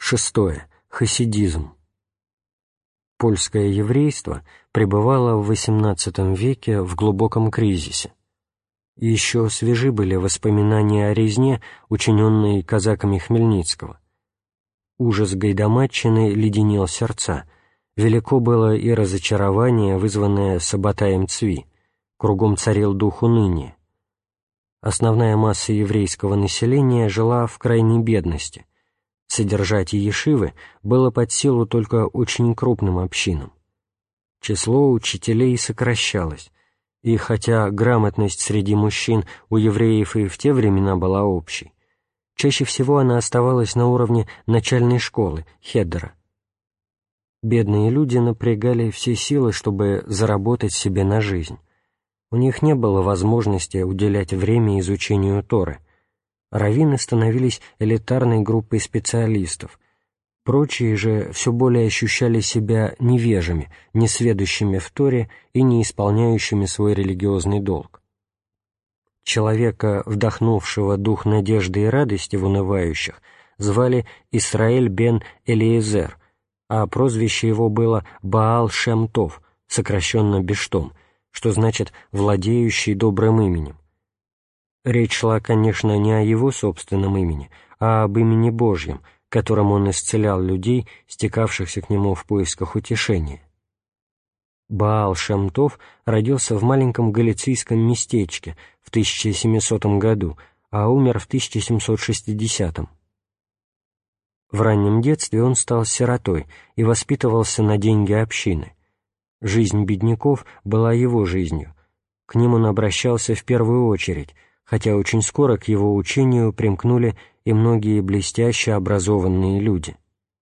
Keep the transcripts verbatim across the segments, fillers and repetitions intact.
Шестое. Хасидизм. Польское еврейство пребывало в восемнадцатом веке в глубоком кризисе. Еще свежи были воспоминания о резне, учиненной казаками Хмельницкого. Ужас гайдамаччины леденил сердца. Велико было и разочарование, вызванное Сабатаем Цви. Кругом царил дух уныния. Основная масса еврейского населения жила в крайней бедности. Содержать ешивы было под силу только очень крупным общинам. Число учителей сокращалось, и хотя грамотность среди мужчин у евреев и в те времена была общей, чаще всего она оставалась на уровне начальной школы, хедера. Бедные люди напрягали все силы, чтобы заработать себе на жизнь. У них не было возможности уделять время изучению Торы. Раввины становились элитарной группой специалистов. Прочие же все более ощущали себя невежами, несведущими в Торе и не исполняющими свой религиозный долг. Человека, вдохнувшего дух надежды и радости в унывающих, звали Исраэль бен Элиезер, а прозвище его было Баал Шем Тов, сокращенно Бештом, что значит «владеющий добрым именем». Речь шла, конечно, не о его собственном имени, а об имени Божьем, которым он исцелял людей, стекавшихся к нему в поисках утешения. Баал Шем Тов родился в маленьком галицийском местечке в тысяча семисотом году, а умер в тысяча семьсот шестидесятом. В раннем детстве он стал сиротой и воспитывался на деньги общины. Жизнь бедняков была его жизнью. К ним он обращался в первую очередь, хотя очень скоро к его учению примкнули и многие блестяще образованные люди.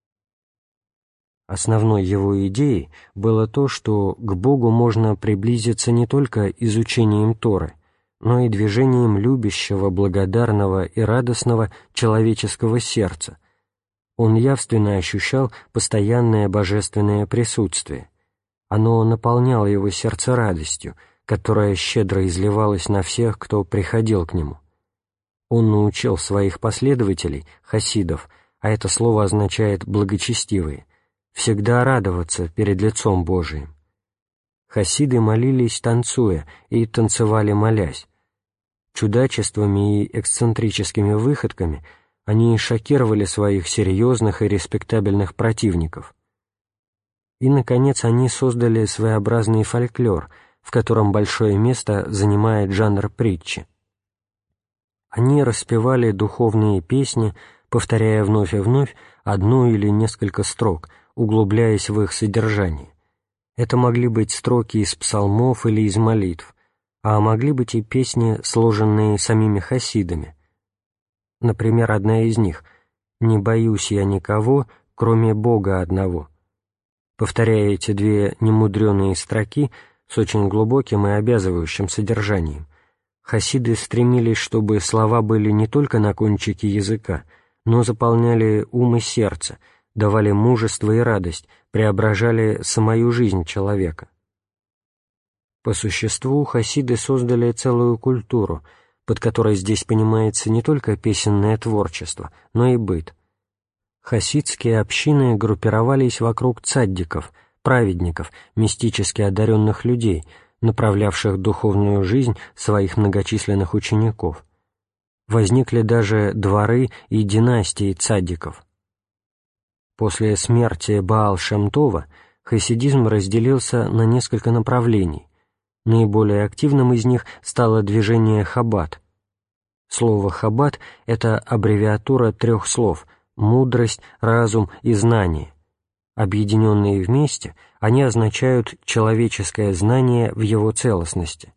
Основной его идеей было то, что к Богу можно приблизиться не только изучением Торы, но и движением любящего, благодарного и радостного человеческого сердца. Он явственно ощущал постоянное божественное присутствие. Оно наполняло его сердце радостью, которая щедро изливалась на всех, кто приходил к нему. Он научил своих последователей, хасидов, а это слово означает «благочестивые», всегда радоваться перед лицом Божиим. Хасиды молились, танцуя, и танцевали, молясь. Чудачествами и эксцентрическими выходками они шокировали своих серьезных и респектабельных противников. И, наконец, они создали своеобразный фольклор, в котором большое место занимает жанр притчи. Они распевали духовные песни, повторяя вновь и вновь одну или несколько строк, углубляясь в их содержание. Это могли быть строки из псалмов или из молитв, а могли быть и песни, сложенные самими хасидами. Например, одна из них «Не боюсь я никого, кроме Бога одного». Повторяя эти две немудреные строки с очень глубоким и обязывающим содержанием, хасиды стремились, чтобы слова были не только на кончике языка, но заполняли ум и сердце, давали мужество и радость, преображали самую жизнь человека. По существу хасиды создали целую культуру, под которой здесь понимается не только песенное творчество, но и быт. Хасидские общины группировались вокруг цаддиков, праведников, мистически одаренных людей, направлявших духовную жизнь своих многочисленных учеников. Возникли даже дворы и династии цаддиков. После смерти Баал Шем Това хасидизм разделился на несколько направлений. Наиболее активным из них стало движение Хаббат. Слово «Хаббат» — это аббревиатура трех слов — мудрость, разум и знание. Объединенные вместе, они означают человеческое знание в его целостности.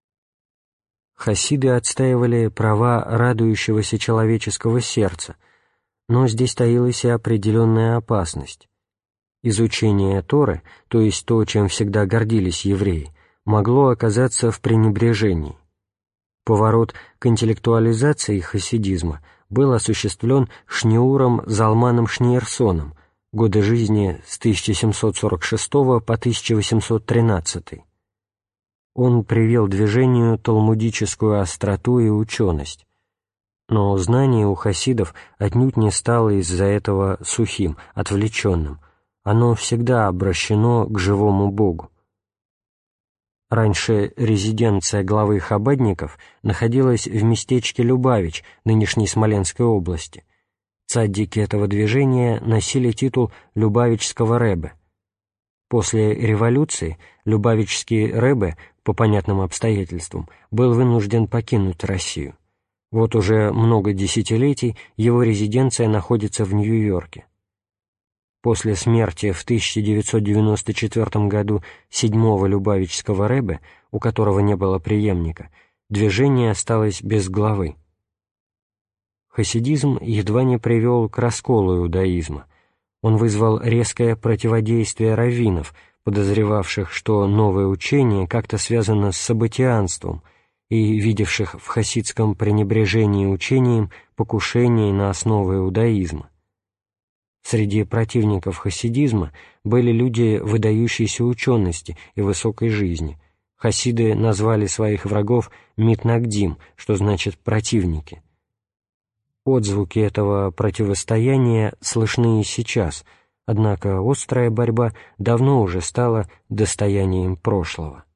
Хасиды отстаивали права радующегося человеческого сердца, но здесь таилась и определенная опасность. Изучение Торы, то есть то, чем всегда гордились евреи, могло оказаться в пренебрежении. Поворот к интеллектуализации хасидизма был осуществлен Шнеуром Залманом Шнеерсоном, годы жизни с тысяча семьсот сорок шестого по тысяча восемьсот тринадцатый. Он привел движению талмудическую остроту и ученость. Но знание у хасидов отнюдь не стало из-за этого сухим, отвлеченным. Оно всегда обращено к живому Богу. Раньше резиденция главы хабадников находилась в местечке Любавич, нынешней Смоленской области. Цаддики этого движения носили титул Любавичского рэбе. После революции Любавичский рэбе, по понятным обстоятельствам, был вынужден покинуть Россию. Вот уже много десятилетий его резиденция находится в Нью-Йорке. После смерти в тысяча девятьсот девяносто четвёртом году седьмого Любавичского рэбе, у которого не было преемника, движение осталось без главы. Хасидизм едва не привел к расколу иудаизма. Он вызвал резкое противодействие раввинов, подозревавших, что новое учение как-то связано с событианством, и видевших в хасидском пренебрежении учением покушение на основы иудаизма. Среди противников хасидизма были люди выдающейся учености и высокой жизни. Хасиды назвали своих врагов «митнагдим», что значит «противники». Отзвуки этого противостояния слышны и сейчас, однако острая борьба давно уже стала достоянием прошлого.